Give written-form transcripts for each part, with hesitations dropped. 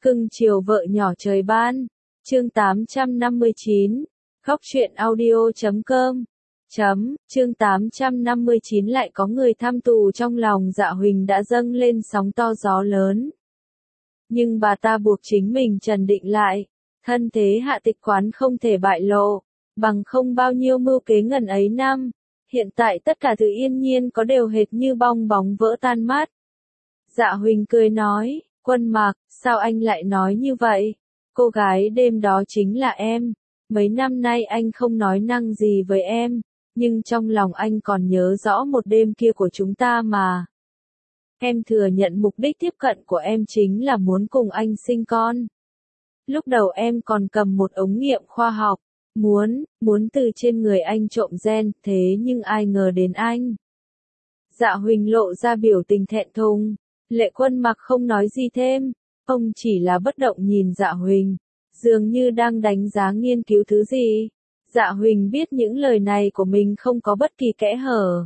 Cưng chiều vợ nhỏ trời ban. Chương 859. Khóc chuyện audio.com. Chương 859 lại có người thăm tù trong lòng Dạ Huỳnh đã dâng lên sóng to gió lớn. Nhưng bà ta buộc chính mình trấn định lại. Thân thế Hạ Tịch Quán không thể bại lộ. Bằng không bao nhiêu mưu kế ngần ấy năm. Hiện tại tất cả thứ yên nhiên có đều hệt như bong bóng vỡ tan mất. Dạ Huỳnh cười nói, Quân Mạc, sao anh lại nói như vậy? Cô gái đêm đó chính là em. Mấy năm nay anh không nói năng gì với em, nhưng trong lòng anh còn nhớ rõ một đêm kia của chúng ta mà. Em thừa nhận mục đích tiếp cận của em chính là muốn cùng anh sinh con. Lúc đầu em còn cầm một ống nghiệm khoa học, muốn từ trên người anh trộm gen, thế nhưng ai ngờ đến anh. Dạ Huỳnh lộ ra biểu tình thẹn thùng. Lệ Quân Mặc không nói gì thêm, ông chỉ là bất động nhìn Dạ Huỳnh, dường như đang đánh giá nghiên cứu thứ gì. Dạ Huỳnh biết những lời này của mình không có bất kỳ kẽ hở.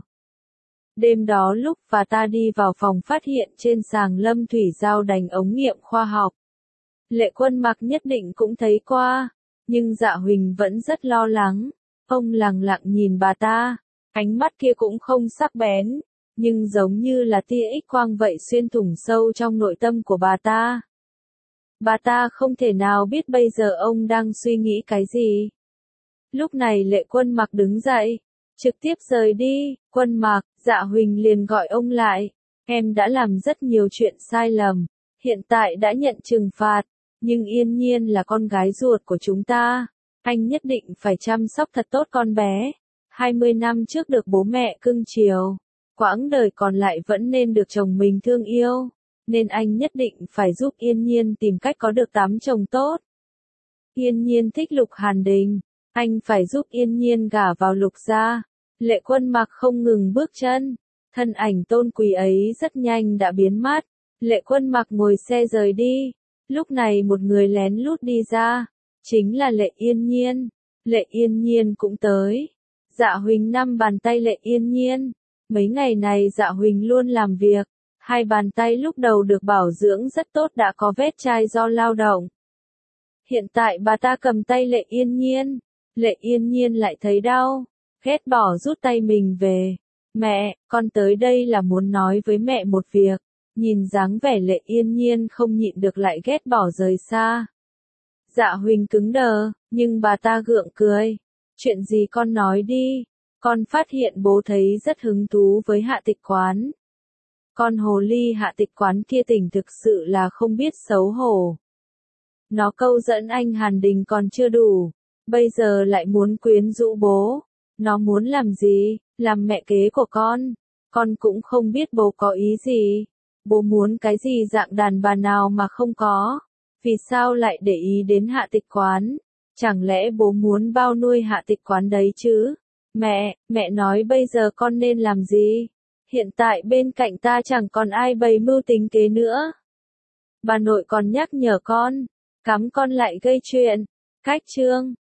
Đêm đó lúc và ta đi vào phòng phát hiện trên sàng Lâm Thủy Giao đánh ống nghiệm khoa học. Lệ Quân Mặc nhất định cũng thấy qua, nhưng Dạ Huỳnh vẫn rất lo lắng. Ông lặng lặng nhìn bà ta, ánh mắt kia cũng không sắc bén, nhưng giống như là tia X quang vậy xuyên thủng sâu trong nội tâm của bà ta. Bà ta không thể nào biết bây giờ ông đang suy nghĩ cái gì. Lúc này Lệ Quân Mặc đứng dậy, trực tiếp rời đi. Quân Mặc, Dạ Huỳnh liền gọi ông lại. Em đã làm rất nhiều chuyện sai lầm, hiện tại đã nhận trừng phạt, nhưng Yên Nhiên là con gái ruột của chúng ta. Anh nhất định phải chăm sóc thật tốt con bé. 20 năm trước được bố mẹ cưng chiều, quãng đời còn lại vẫn nên được chồng mình thương yêu, nên anh nhất định phải giúp Yên Nhiên tìm cách có được tắm chồng tốt. Yên Nhiên thích Lục Hàn Đình, anh phải giúp Yên Nhiên gả vào Lục gia. Lệ Quân Mặc không ngừng bước chân, thân ảnh tôn quý ấy rất nhanh đã biến mất. Lệ Quân Mặc ngồi xe rời đi, lúc này một người lén lút đi ra, chính là Lệ Yên Nhiên. Lệ Yên Nhiên cũng tới. Dạ Huỳnh nắm bàn tay Lệ Yên Nhiên. Mấy ngày này Dạ Huỳnh luôn làm việc, hai bàn tay lúc đầu được bảo dưỡng rất tốt đã có vết chai do lao động. Hiện tại bà ta cầm tay Lệ Yên Nhiên, Lệ Yên Nhiên lại thấy đau, ghét bỏ rút tay mình về. Mẹ, con tới đây là muốn nói với mẹ một việc. Nhìn dáng vẻ Lệ Yên Nhiên không nhịn được lại ghét bỏ rời xa. Dạ Huỳnh cứng đờ, nhưng bà ta gượng cười. Chuyện gì con nói đi. Con phát hiện bố thấy rất hứng thú với Hạ Tịch Quán. Con hồ ly Hạ Tịch Quán kia tỉnh thực sự là không biết xấu hổ. Nó câu dẫn anh Hàn Đình còn chưa đủ, bây giờ lại muốn quyến rũ bố. Nó muốn làm gì? Làm mẹ kế của con cũng không biết bố có ý gì. Bố muốn cái gì dạng đàn bà nào mà không có. Vì sao lại để ý đến Hạ Tịch Quán? Chẳng lẽ bố muốn bao nuôi Hạ Tịch Quán đấy chứ? Mẹ nói bây giờ con nên làm gì? Hiện tại bên cạnh ta chẳng còn ai bày mưu tính kế nữa. Bà nội còn nhắc nhở con, cắm con lại gây chuyện. Cách chương